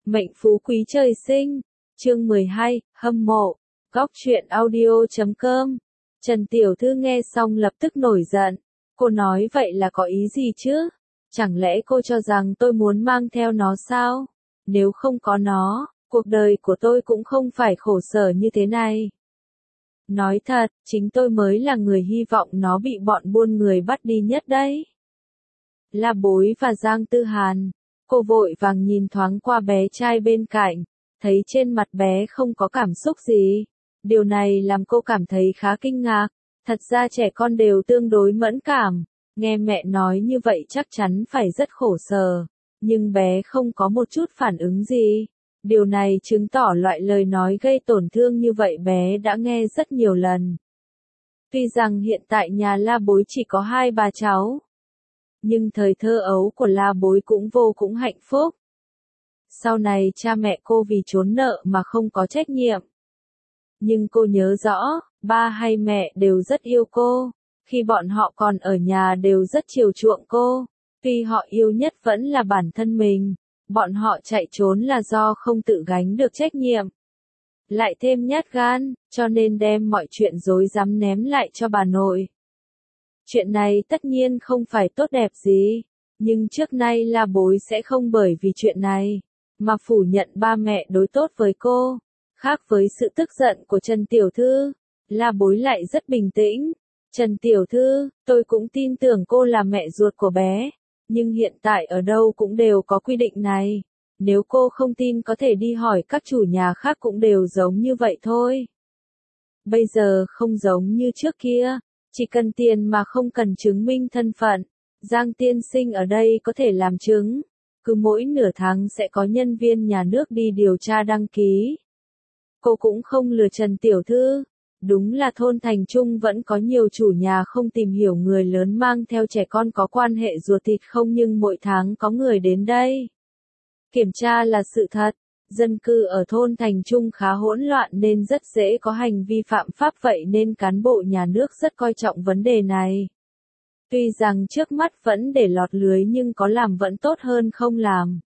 Mệnh phú quý trời sinh. Chương 12, hâm mộ. Góc truyện audio.com. Trần Tiểu Thư nghe xong lập tức nổi giận. Cô nói vậy là có ý gì chứ? Chẳng lẽ cô cho rằng tôi muốn mang theo nó sao? Nếu không có nó, cuộc đời của tôi cũng không phải khổ sở như thế này. Nói thật, chính tôi mới là người hy vọng nó bị bọn buôn người bắt đi nhất đấy. La Bối và Giang Tư Hàn. Cô vội vàng nhìn thoáng qua bé trai bên cạnh, thấy trên mặt bé không có cảm xúc gì. Điều này làm cô cảm thấy khá kinh ngạc. Thật ra trẻ con đều tương đối mẫn cảm, nghe mẹ nói như vậy chắc chắn phải rất khổ sở. Nhưng bé không có một chút phản ứng gì. Điều này chứng tỏ loại lời nói gây tổn thương như vậy bé đã nghe rất nhiều lần. Tuy rằng hiện tại nhà La Bối chỉ có 2 bà cháu, nhưng thời thơ ấu của La Bối cũng vô cùng hạnh phúc. Sau này cha mẹ cô vì trốn nợ mà không có trách nhiệm. Nhưng cô nhớ rõ, ba hay mẹ đều rất yêu cô. Khi bọn họ còn ở nhà đều rất chiều chuộng cô. Tuy họ yêu nhất vẫn là bản thân mình. Bọn họ chạy trốn là do không tự gánh được trách nhiệm. Lại thêm nhát gan, cho nên đem mọi chuyện rối rắm ném lại cho bà nội. Chuyện này tất nhiên không phải tốt đẹp gì. Nhưng trước nay La Bối sẽ không bởi vì chuyện này mà phủ nhận ba mẹ đối tốt với cô. Khác với sự tức giận của Trần Tiểu Thư, La Bối lại rất bình tĩnh. Trần Tiểu Thư, tôi cũng tin tưởng cô là mẹ ruột của bé. Nhưng hiện tại ở đâu cũng đều có quy định này. Nếu cô không tin có thể đi hỏi các chủ nhà khác cũng đều giống như vậy thôi. Bây giờ không giống như trước kia, chỉ cần tiền mà không cần chứng minh thân phận. Giang tiên sinh ở đây có thể làm chứng. Cứ mỗi nửa tháng sẽ có nhân viên nhà nước đi điều tra đăng ký. Cô cũng không lừa Trần Tiểu Thư. Đúng là thôn Thành Trung vẫn có nhiều chủ nhà không tìm hiểu người lớn mang theo trẻ con có quan hệ ruột thịt không, nhưng mỗi tháng có người đến đây kiểm tra là sự thật. Dân cư ở thôn Thành Trung khá hỗn loạn nên rất dễ có hành vi phạm pháp, vậy nên cán bộ nhà nước rất coi trọng vấn đề này. Tuy rằng trước mắt vẫn để lọt lưới nhưng có làm vẫn tốt hơn không làm.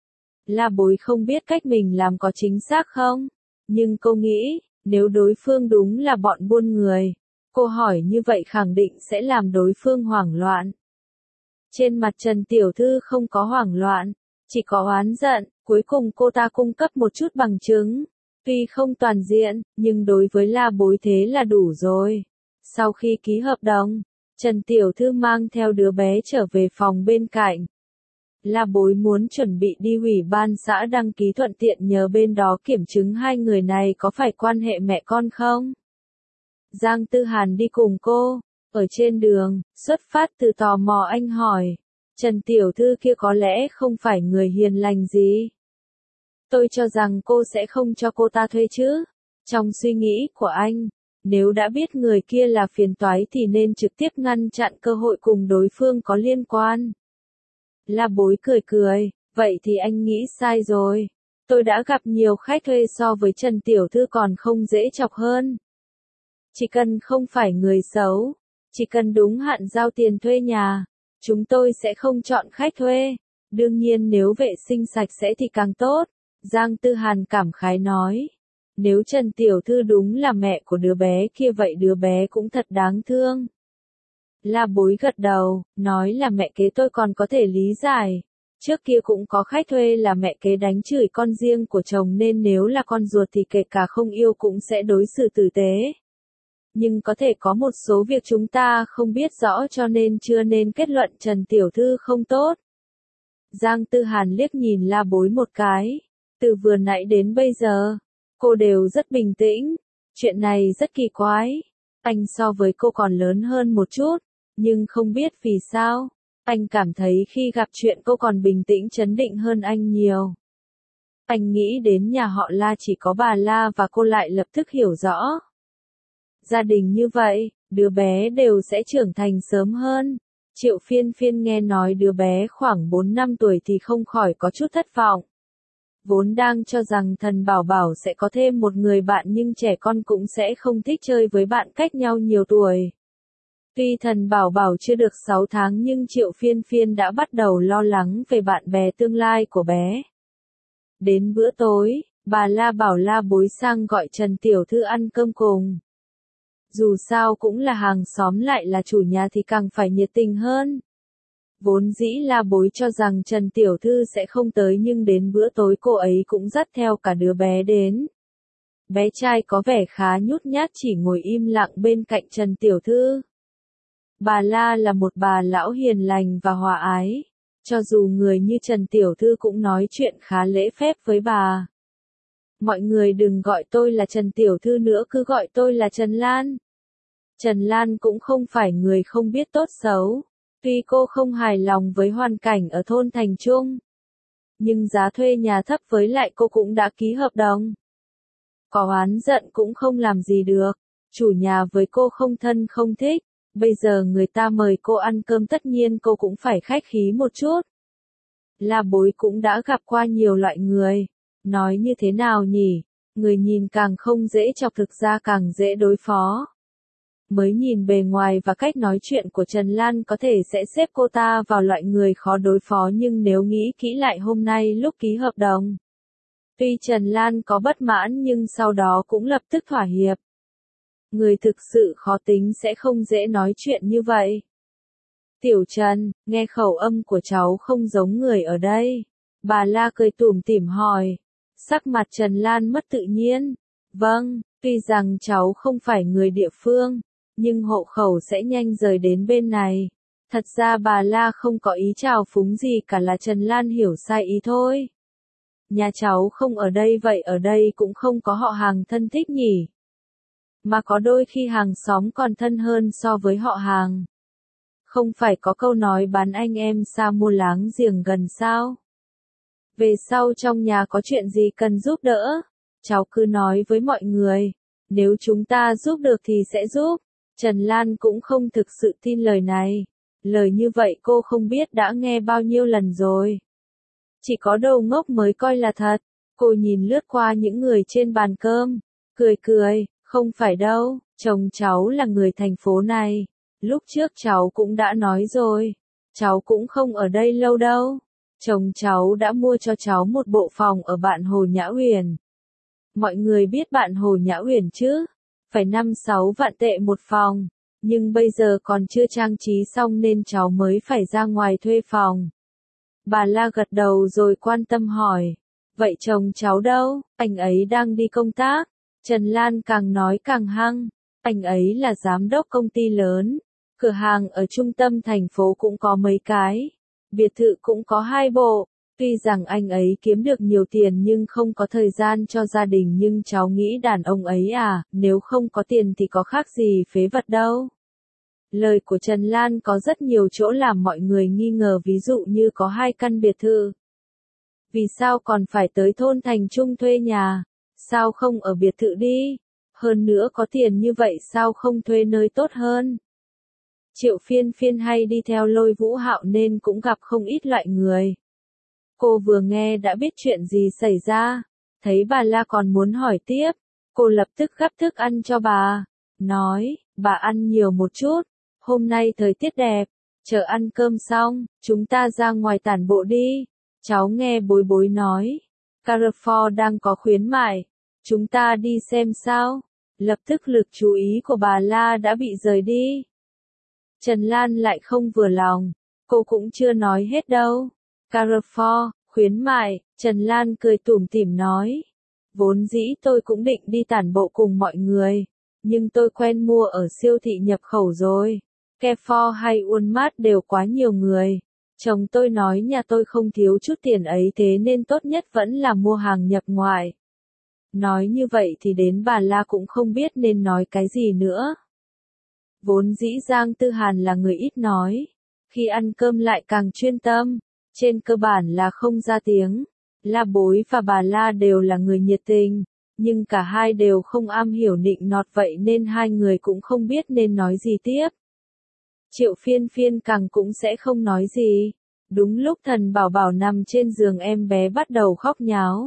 La Bối không biết cách mình làm có chính xác không, nhưng cô nghĩ, nếu đối phương đúng là bọn buôn người, cô hỏi như vậy khẳng định sẽ làm đối phương hoảng loạn. Trên mặt Trần Tiểu Thư không có hoảng loạn, chỉ có oán giận. Cuối cùng cô ta cung cấp một chút bằng chứng, tuy không toàn diện, nhưng đối với La Bối thế là đủ rồi. Sau khi ký hợp đồng, Trần Tiểu Thư mang theo đứa bé trở về phòng bên cạnh. La Bối muốn chuẩn bị đi ủy ban xã đăng ký thuận tiện nhờ bên đó kiểm chứng hai người này có phải quan hệ mẹ con không. Giang Tư Hàn đi cùng cô, ở trên đường, xuất phát từ tò mò anh hỏi, Trần Tiểu Thư kia có lẽ không phải người hiền lành gì. Tôi cho rằng cô sẽ không cho cô ta thuê chứ. Trong suy nghĩ của anh, nếu đã biết người kia là phiền toái thì nên trực tiếp ngăn chặn cơ hội cùng đối phương có liên quan. La Bối cười cười, vậy thì anh nghĩ sai rồi. Tôi đã gặp nhiều khách thuê so với Trần Tiểu Thư còn không dễ chọc hơn. Chỉ cần không phải người xấu, chỉ cần đúng hạn giao tiền thuê nhà, chúng tôi sẽ không chọn khách thuê. Đương nhiên nếu vệ sinh sạch sẽ thì càng tốt. Giang Tư Hàn cảm khái nói. Nếu Trần Tiểu Thư đúng là mẹ của đứa bé kia vậy đứa bé cũng thật đáng thương. La Bối gật đầu, nói là mẹ kế tôi còn có thể lý giải. Trước kia cũng có khách thuê là mẹ kế đánh chửi con riêng của chồng nên nếu là con ruột thì kể cả không yêu cũng sẽ đối xử tử tế. Nhưng có thể có một số việc chúng ta không biết rõ cho nên chưa nên kết luận Trần Tiểu Thư không tốt. Giang Tư Hàn liếc nhìn La Bối một cái. Từ vừa nãy đến bây giờ, cô đều rất bình tĩnh. Chuyện này rất kỳ quái. Anh so với cô còn lớn hơn một chút, nhưng không biết vì sao. Anh cảm thấy khi gặp chuyện cô còn bình tĩnh trấn định hơn anh nhiều. Anh nghĩ đến nhà họ La chỉ có bà La và cô lại lập tức hiểu rõ. Gia đình như vậy, đứa bé đều sẽ trưởng thành sớm hơn. Triệu Phiên Phiên nghe nói đứa bé khoảng 4 năm tuổi thì không khỏi có chút thất vọng. Vốn đang cho rằng Thần Bảo Bảo sẽ có thêm một người bạn nhưng trẻ con cũng sẽ không thích chơi với bạn cách nhau nhiều tuổi. Tuy Thần Bảo Bảo chưa được 6 tháng nhưng Triệu Phiên Phiên đã bắt đầu lo lắng về bạn bè tương lai của bé. Đến bữa tối, bà La bảo La Bối sang gọi Trần Tiểu Thư ăn cơm cùng. Dù sao cũng là hàng xóm lại là chủ nhà thì càng phải nhiệt tình hơn. Vốn dĩ La Bối cho rằng Trần Tiểu Thư sẽ không tới nhưng đến bữa tối cô ấy cũng dắt theo cả đứa bé đến. Bé trai có vẻ khá nhút nhát chỉ ngồi im lặng bên cạnh Trần Tiểu Thư. Bà La là một bà lão hiền lành và hòa ái. Cho dù người như Trần Tiểu Thư cũng nói chuyện khá lễ phép với bà. Mọi người đừng gọi tôi là Trần Tiểu Thư nữa, cứ gọi tôi là Trần Lan. Trần Lan cũng không phải người không biết tốt xấu. Tuy cô không hài lòng với hoàn cảnh ở thôn Thành Trung, nhưng giá thuê nhà thấp với lại cô cũng đã ký hợp đồng. Có oán giận cũng không làm gì được. Chủ nhà với cô không thân không thích. Bây giờ người ta mời cô ăn cơm tất nhiên cô cũng phải khách khí một chút. La Bối cũng đã gặp qua nhiều loại người. Nói như thế nào nhỉ? Người nhìn càng không dễ chọc thực ra càng dễ đối phó. Mới nhìn bề ngoài và cách nói chuyện của Trần Lan có thể sẽ xếp cô ta vào loại người khó đối phó nhưng nếu nghĩ kỹ lại hôm nay lúc ký hợp đồng. Tuy Trần Lan có bất mãn nhưng sau đó cũng lập tức thỏa hiệp. Người thực sự khó tính sẽ không dễ nói chuyện như vậy. Tiểu Trần, nghe khẩu âm của cháu không giống người ở đây. Bà La cười tủm tỉm hỏi. Sắc mặt Trần Lan mất tự nhiên. Vâng, tuy rằng cháu không phải người địa phương, nhưng hộ khẩu sẽ nhanh rời đến bên này. Thật ra bà La không có ý trào phúng gì cả là Trần Lan hiểu sai ý thôi. Nhà cháu không ở đây vậy ở đây cũng không có họ hàng thân thích nhỉ. Mà có đôi khi hàng xóm còn thân hơn so với họ hàng. Không phải có câu nói bán anh em xa mua láng giềng gần sao? Về sau trong nhà có chuyện gì cần giúp đỡ, cháu cứ nói với mọi người. Nếu chúng ta giúp được thì sẽ giúp. Trần Lan cũng không thực sự tin lời này. Lời như vậy cô không biết đã nghe bao nhiêu lần rồi. Chỉ có đầu ngốc mới coi là thật. Cô nhìn lướt qua những người trên bàn cơm. Cười cười, không phải đâu, chồng cháu là người thành phố này. Lúc trước cháu cũng đã nói rồi. Cháu cũng không ở đây lâu đâu. Chồng cháu đã mua cho cháu một bộ phòng ở Bạn Hồ Nhã Uyển. Mọi người biết Bạn Hồ Nhã Uyển chứ? Phải 5-6 vạn tệ một phòng. Nhưng bây giờ còn chưa trang trí xong nên cháu mới phải ra ngoài thuê phòng. Bà La gật đầu rồi quan tâm hỏi. Vậy chồng cháu đâu? Anh ấy đang đi công tác. Trần Lan càng nói càng hăng. Anh ấy là giám đốc công ty lớn. Cửa hàng ở trung tâm thành phố cũng có mấy cái. Biệt thự cũng có 2 bộ. Tuy rằng anh ấy kiếm được nhiều tiền nhưng không có thời gian cho gia đình nhưng cháu nghĩ đàn ông ấy nếu không có tiền thì có khác gì phế vật đâu. Lời của Trần Lan có rất nhiều chỗ làm mọi người nghi ngờ ví dụ như có 2 căn biệt thự. Vì sao còn phải tới thôn Thành Trung thuê nhà? Sao không ở biệt thự đi? Hơn nữa có tiền như vậy sao không thuê nơi tốt hơn? Triệu Phiên Phiên hay đi theo Lôi Vũ Hạo nên cũng gặp không ít loại người. Cô vừa nghe đã biết chuyện gì xảy ra. Thấy bà La còn muốn hỏi tiếp. Cô lập tức gắp thức ăn cho bà. Nói, bà ăn nhiều một chút. Hôm nay thời tiết đẹp. Chờ ăn cơm xong, chúng ta ra ngoài tản bộ đi. Cháu nghe Bối Bối nói. Carrefour đang có khuyến mại. Chúng ta đi xem sao. Lập tức lực chú ý của bà La đã bị rời đi. Trần Lan lại không vừa lòng. Cô cũng chưa nói hết đâu. Carrefour, khuyến mại, Trần Lan cười tủm tỉm nói. Vốn dĩ tôi cũng định đi tản bộ cùng mọi người. Nhưng tôi quen mua ở siêu thị nhập khẩu rồi. Carrefour hay Walmart đều quá nhiều người. Chồng tôi nói nhà tôi không thiếu chút tiền ấy thế nên tốt nhất vẫn là mua hàng nhập ngoại. Nói như vậy thì đến bà La cũng không biết nên nói cái gì nữa. Vốn dĩ Giang Tư Hàn là người ít nói. Khi ăn cơm lại càng chuyên tâm. Trên cơ bản là không ra tiếng. La Bối và bà La đều là người nhiệt tình. Nhưng cả hai đều không am hiểu nịnh nọt vậy nên hai người cũng không biết nên nói gì tiếp. Triệu Phiên Phiên càng cũng sẽ không nói gì. Đúng lúc Thần Bảo Bảo nằm trên giường em bé bắt đầu khóc nháo.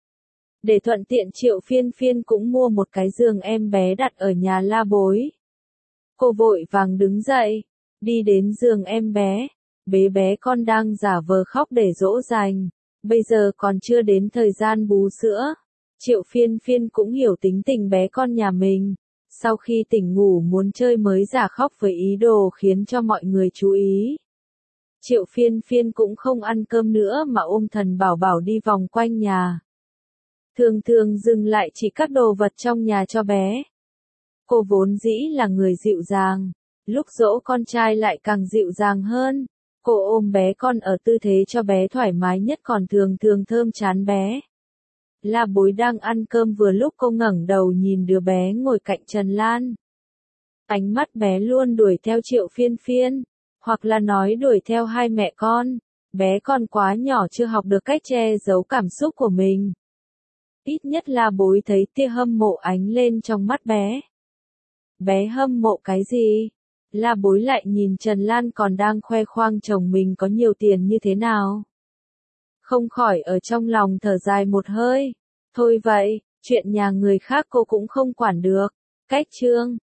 Để thuận tiện Triệu Phiên Phiên cũng mua một cái giường em bé đặt ở nhà La Bối. Cô vội vàng đứng dậy, đi đến giường em bé. Bé con đang giả vờ khóc để dỗ dành. Bây giờ còn chưa đến thời gian bú sữa. Triệu Phiên Phiên cũng hiểu tính tình bé con nhà mình. Sau khi tỉnh ngủ muốn chơi mới giả khóc với ý đồ khiến cho mọi người chú ý. Triệu Phiên Phiên cũng không ăn cơm nữa mà ôm thần bảo bảo đi vòng quanh nhà. Thường thường dừng lại chỉ các đồ vật trong nhà cho bé. Cô vốn dĩ là người dịu dàng, lúc dỗ con trai lại càng dịu dàng hơn. Cô ôm bé con ở tư thế cho bé thoải mái nhất còn thường thường thơm trán bé. La Bối đang ăn cơm vừa lúc cô ngẩng đầu nhìn đứa bé ngồi cạnh Trần Lan. Ánh mắt bé luôn đuổi theo Triệu Phiên Phiên, hoặc là nói đuổi theo hai mẹ con. Bé còn quá nhỏ chưa học được cách che giấu cảm xúc của mình. Ít nhất La Bối thấy tia hâm mộ ánh lên trong mắt bé. Bé hâm mộ cái gì? La Bối lại nhìn Trần Lan còn đang khoe khoang chồng mình có nhiều tiền như thế nào. Không khỏi ở trong lòng thở dài một hơi. Thôi vậy, chuyện nhà người khác cô cũng không quản được. Cách chương